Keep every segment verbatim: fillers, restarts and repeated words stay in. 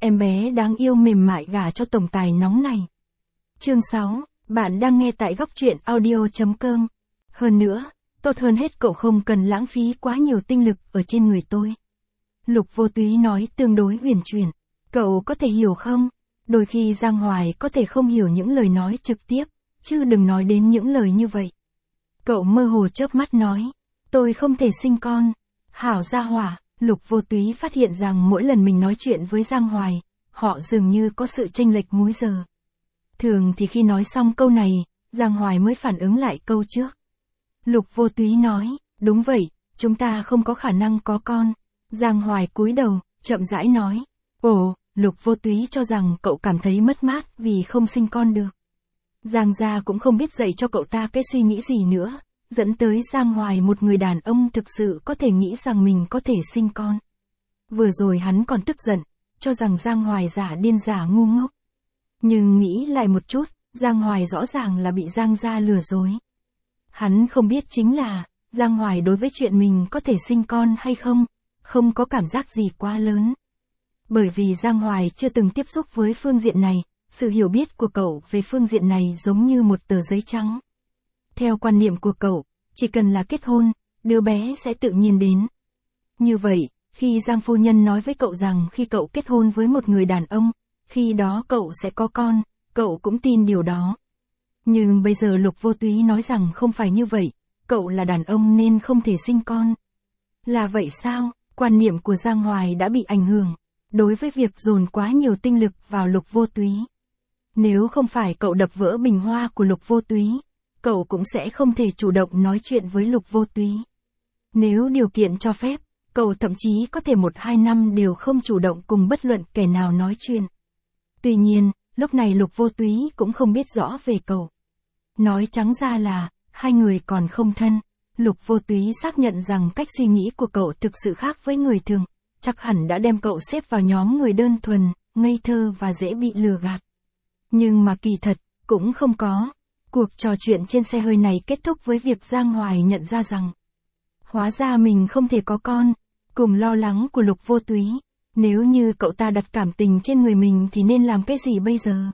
em bé đáng yêu mềm mại gả cho tổng tài nóng này. Chương sáu, bạn đang nghe tại góc truyện audio chấm com. Hơn nữa, tốt hơn hết cậu không cần lãng phí quá nhiều tinh lực ở trên người tôi. Lục Vô Túy nói tương đối huyền chuyển. Cậu có thể hiểu không? Đôi khi Giang Hoài có thể không hiểu những lời nói trực tiếp, chứ đừng nói đến những lời như vậy. Cậu mơ hồ chớp mắt nói, tôi không thể sinh con. Hảo gia hỏa, Lục Vô Túy phát hiện rằng mỗi lần mình nói chuyện với Giang Hoài, họ dường như có sự chênh lệch múi giờ. Thường thì khi nói xong câu này, Giang Hoài mới phản ứng lại câu trước. Lục Vô Túy nói, đúng vậy, chúng ta không có khả năng có con. Giang Hoài cúi đầu, chậm rãi nói, ồ, Lục Vô Túy cho rằng cậu cảm thấy mất mát vì không sinh con được. Giang gia cũng không biết dạy cho cậu ta cái suy nghĩ gì nữa, dẫn tới Giang Hoài một người đàn ông thực sự có thể nghĩ rằng mình có thể sinh con. Vừa rồi hắn còn tức giận, cho rằng Giang Hoài giả điên giả ngu ngốc. Nhưng nghĩ lại một chút, Giang Hoài rõ ràng là bị Giang gia lừa dối. Hắn không biết chính là, Giang Hoài đối với chuyện mình có thể sinh con hay không, không có cảm giác gì quá lớn. Bởi vì Giang Hoài chưa từng tiếp xúc với phương diện này, sự hiểu biết của cậu về phương diện này giống như một tờ giấy trắng. Theo quan niệm của cậu, chỉ cần là kết hôn, đứa bé sẽ tự nhiên đến. Như vậy, khi Giang phu nhân nói với cậu rằng khi cậu kết hôn với một người đàn ông, khi đó cậu sẽ có con, cậu cũng tin điều đó. Nhưng bây giờ Lục Vô Túy nói rằng không phải như vậy, cậu là đàn ông nên không thể sinh con. Là vậy sao? Quan niệm của Giang Hoài đã bị ảnh hưởng, đối với việc dồn quá nhiều tinh lực vào Lục Vô Túy. Nếu không phải cậu đập vỡ bình hoa của Lục Vô Túy, cậu cũng sẽ không thể chủ động nói chuyện với Lục Vô Túy. Nếu điều kiện cho phép, cậu thậm chí có thể một hai năm đều không chủ động cùng bất luận kẻ nào nói chuyện. Tuy nhiên, lúc này Lục Vô Túy cũng không biết rõ về cậu. Nói trắng ra là, hai người còn không thân. Lục Vô Túy xác nhận rằng cách suy nghĩ của cậu thực sự khác với người thường, chắc hẳn đã đem cậu xếp vào nhóm người đơn thuần, ngây thơ và dễ bị lừa gạt. Nhưng mà kỳ thật, cũng không có. Cuộc trò chuyện trên xe hơi này kết thúc với việc Giang Hoài nhận ra rằng, hóa ra mình không thể có con, cùng lo lắng của Lục Vô Túy. Nếu như cậu ta đặt cảm tình trên người mình thì nên làm cái gì bây giờ?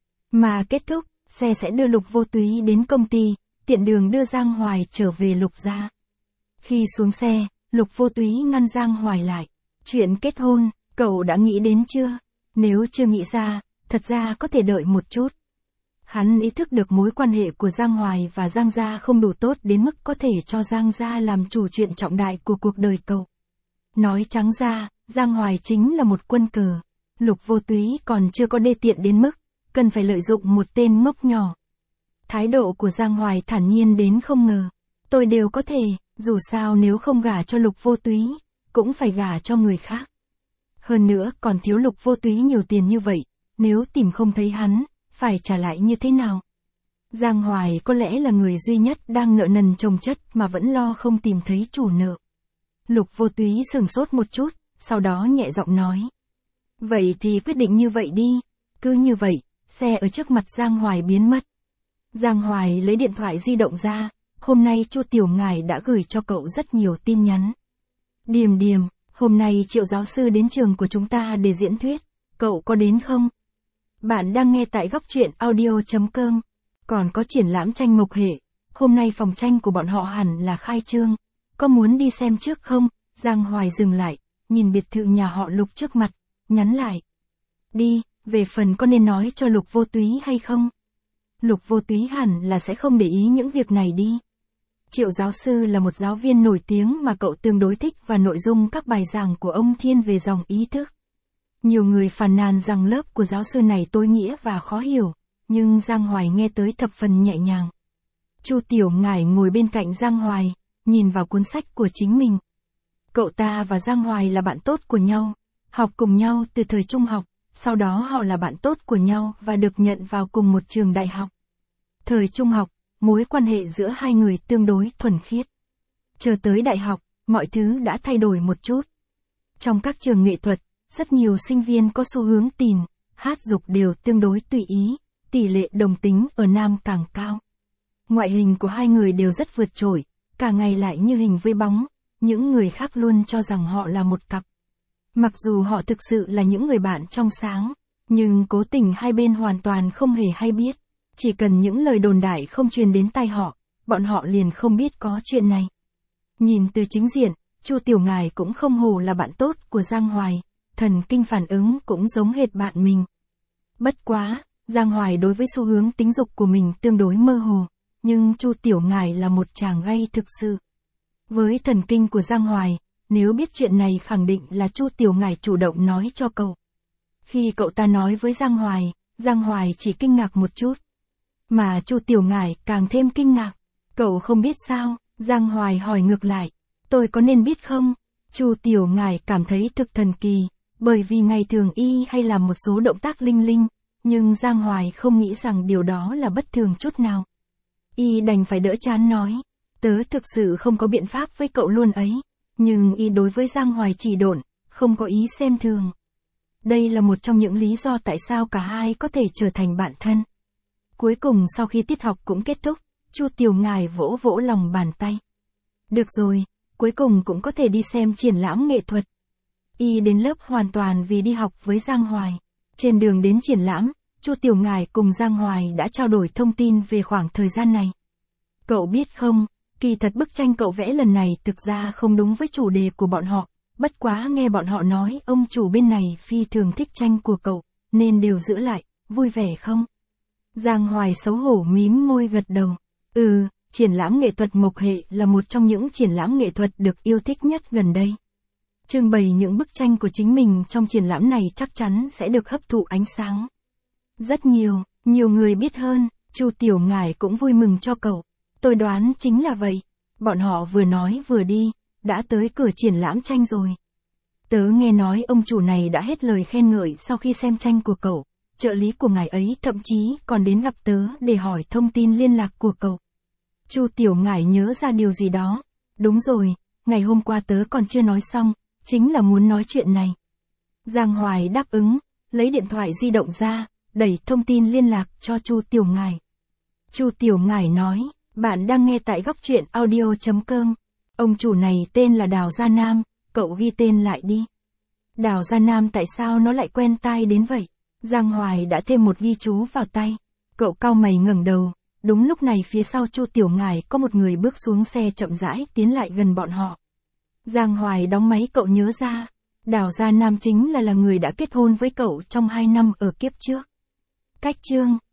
Mà kết thúc, xe sẽ đưa Lục Vô Túy đến công ty, tiện đường đưa Giang Hoài trở về Lục gia. Khi xuống xe, Lục Vô Túy ngăn Giang Hoài lại. Chuyện kết hôn, cậu đã nghĩ đến chưa? Nếu chưa nghĩ ra, thật ra có thể đợi một chút. Hắn ý thức được mối quan hệ của Giang Hoài và Giang gia không đủ tốt đến mức có thể cho Giang gia làm chủ chuyện trọng đại của cuộc đời cậu. Nói trắng ra, Giang Hoài chính là một quân cờ. Lục Vô Túy còn chưa có đê tiện đến mức, cần phải lợi dụng một tên ngốc nhỏ. Thái độ của Giang Hoài thản nhiên đến không ngờ. Tôi đều có thể, dù sao nếu không gả cho Lục Vô Túy, cũng phải gả cho người khác. Hơn nữa còn thiếu Lục Vô Túy nhiều tiền như vậy, nếu tìm không thấy hắn, phải trả lại như thế nào? Giang Hoài có lẽ là người duy nhất đang nợ nần chồng chất mà vẫn lo không tìm thấy chủ nợ. Lục Vô Túy sửng sốt một chút, sau đó nhẹ giọng nói. Vậy thì quyết định như vậy đi. Cứ như vậy, xe ở trước mặt Giang Hoài biến mất. Giang Hoài lấy điện thoại di động ra, hôm nay Chu Tiểu Ngải đã gửi cho cậu rất nhiều tin nhắn. Điềm điềm, hôm nay Triệu giáo sư đến trường của chúng ta để diễn thuyết, cậu có đến không? Bạn đang nghe tại góc truyện audio chấm com. Còn có triển lãm tranh mộc hệ, hôm nay phòng tranh của bọn họ hẳn là khai trương. Có muốn đi xem trước không? Giang Hoài dừng lại, nhìn biệt thự nhà họ Lục trước mặt, nhắn lại. Đi, về phần có nên nói cho Lục Vô Túy hay không? Lục Vô Túy hẳn là sẽ không để ý những việc này đi. Triệu giáo sư là một giáo viên nổi tiếng mà cậu tương đối thích và nội dung các bài giảng của ông thiên về dòng ý thức. Nhiều người phàn nàn rằng lớp của giáo sư này tối nghĩa và khó hiểu, nhưng Giang Hoài nghe tới thập phần nhẹ nhàng. Chu Tiểu Ngải ngồi bên cạnh Giang Hoài, nhìn vào cuốn sách của chính mình. Cậu ta và Giang Hoài là bạn tốt của nhau, học cùng nhau từ thời trung học, sau đó họ là bạn tốt của nhau và được nhận vào cùng một trường đại học. Thời trung học, mối quan hệ giữa hai người tương đối thuần khiết. Chờ tới đại học, mọi thứ đã thay đổi một chút. Trong các trường nghệ thuật, rất nhiều sinh viên có xu hướng tìm, hát dục đều tương đối tùy ý, tỷ lệ đồng tính ở nam càng cao. Ngoại hình của hai người đều rất vượt trội, cả ngày lại như hình với bóng, những người khác luôn cho rằng họ là một cặp. Mặc dù họ thực sự là những người bạn trong sáng, nhưng cố tình hai bên hoàn toàn không hề hay biết. Chỉ cần những lời đồn đại không truyền đến tai họ, bọn họ liền không biết có chuyện này. Nhìn từ chính diện, Chu Tiểu Ngải cũng không hổ là bạn tốt của Giang Hoài, thần kinh phản ứng cũng giống hệt bạn mình. Bất quá, Giang Hoài đối với xu hướng tính dục của mình tương đối mơ hồ, nhưng Chu Tiểu Ngải là một chàng gay thực sự. Với thần kinh của Giang Hoài, nếu biết chuyện này khẳng định là Chu Tiểu Ngải chủ động nói cho cậu. Khi cậu ta nói với Giang Hoài, Giang Hoài chỉ kinh ngạc một chút. Mà Chu Tiểu Ngải càng thêm kinh ngạc. Cậu không biết sao? Giang Hoài hỏi ngược lại. Tôi có nên biết không? Chu Tiểu Ngải cảm thấy thực thần kỳ, bởi vì ngày thường y hay làm một số động tác linh linh, nhưng Giang Hoài không nghĩ rằng điều đó là bất thường chút nào. Y đành phải đỡ chán nói, tớ thực sự không có biện pháp với cậu luôn ấy, nhưng y đối với Giang Hoài chỉ độn, không có ý xem thường. Đây là một trong những lý do tại sao cả hai có thể trở thành bạn thân. Cuối cùng sau khi tiết học cũng kết thúc, Chu Tiểu Ngải vỗ vỗ lòng bàn tay. Được rồi, cuối cùng cũng có thể đi xem triển lãm nghệ thuật. Y đến lớp hoàn toàn vì đi học với Giang Hoài. Trên đường đến triển lãm, Chu Tiểu Ngải cùng Giang Hoài đã trao đổi thông tin về khoảng thời gian này. Cậu biết không, kỳ thật bức tranh cậu vẽ lần này thực ra không đúng với chủ đề của bọn họ, bất quá nghe bọn họ nói ông chủ bên này phi thường thích tranh của cậu, nên đều giữ lại, vui vẻ không? Giang Hoài xấu hổ mím môi gật đầu. Ừ, triển lãm nghệ thuật Mộc Hệ là một trong những triển lãm nghệ thuật được yêu thích nhất gần đây. Trưng bày những bức tranh của chính mình trong triển lãm này chắc chắn sẽ được hấp thụ ánh sáng. Rất nhiều, nhiều người biết hơn, Chu Tiểu Ngải cũng vui mừng cho cậu. Tôi đoán chính là vậy. Bọn họ vừa nói vừa đi, đã tới cửa triển lãm tranh rồi. Tớ nghe nói ông chủ này đã hết lời khen ngợi sau khi xem tranh của cậu. Trợ lý của ngài ấy thậm chí còn đến gặp tớ để hỏi thông tin liên lạc của cậu. Chu Tiểu Ngải nhớ ra điều gì đó. Đúng rồi, ngày hôm qua tớ còn chưa nói xong, chính là muốn nói chuyện này. Giang Hoài đáp ứng, lấy điện thoại di động ra, đẩy thông tin liên lạc cho Chu Tiểu Ngải. Chu Tiểu Ngải nói, bạn đang nghe tại góc truyện audio chấm com. Ông chủ này tên là Đào Gia Nam, cậu ghi tên lại đi. Đào Gia Nam tại sao nó lại quen tai đến vậy? Giang Hoài đã thêm một ghi chú vào tay. Cậu cau mày ngẩng đầu, đúng lúc này phía sau Chu Tiểu Ngải có một người bước xuống xe chậm rãi tiến lại gần bọn họ. Giang Hoài đóng máy, cậu nhớ ra, Đào Gia Nam chính là là người đã kết hôn với cậu trong hai năm ở kiếp trước. Cách chương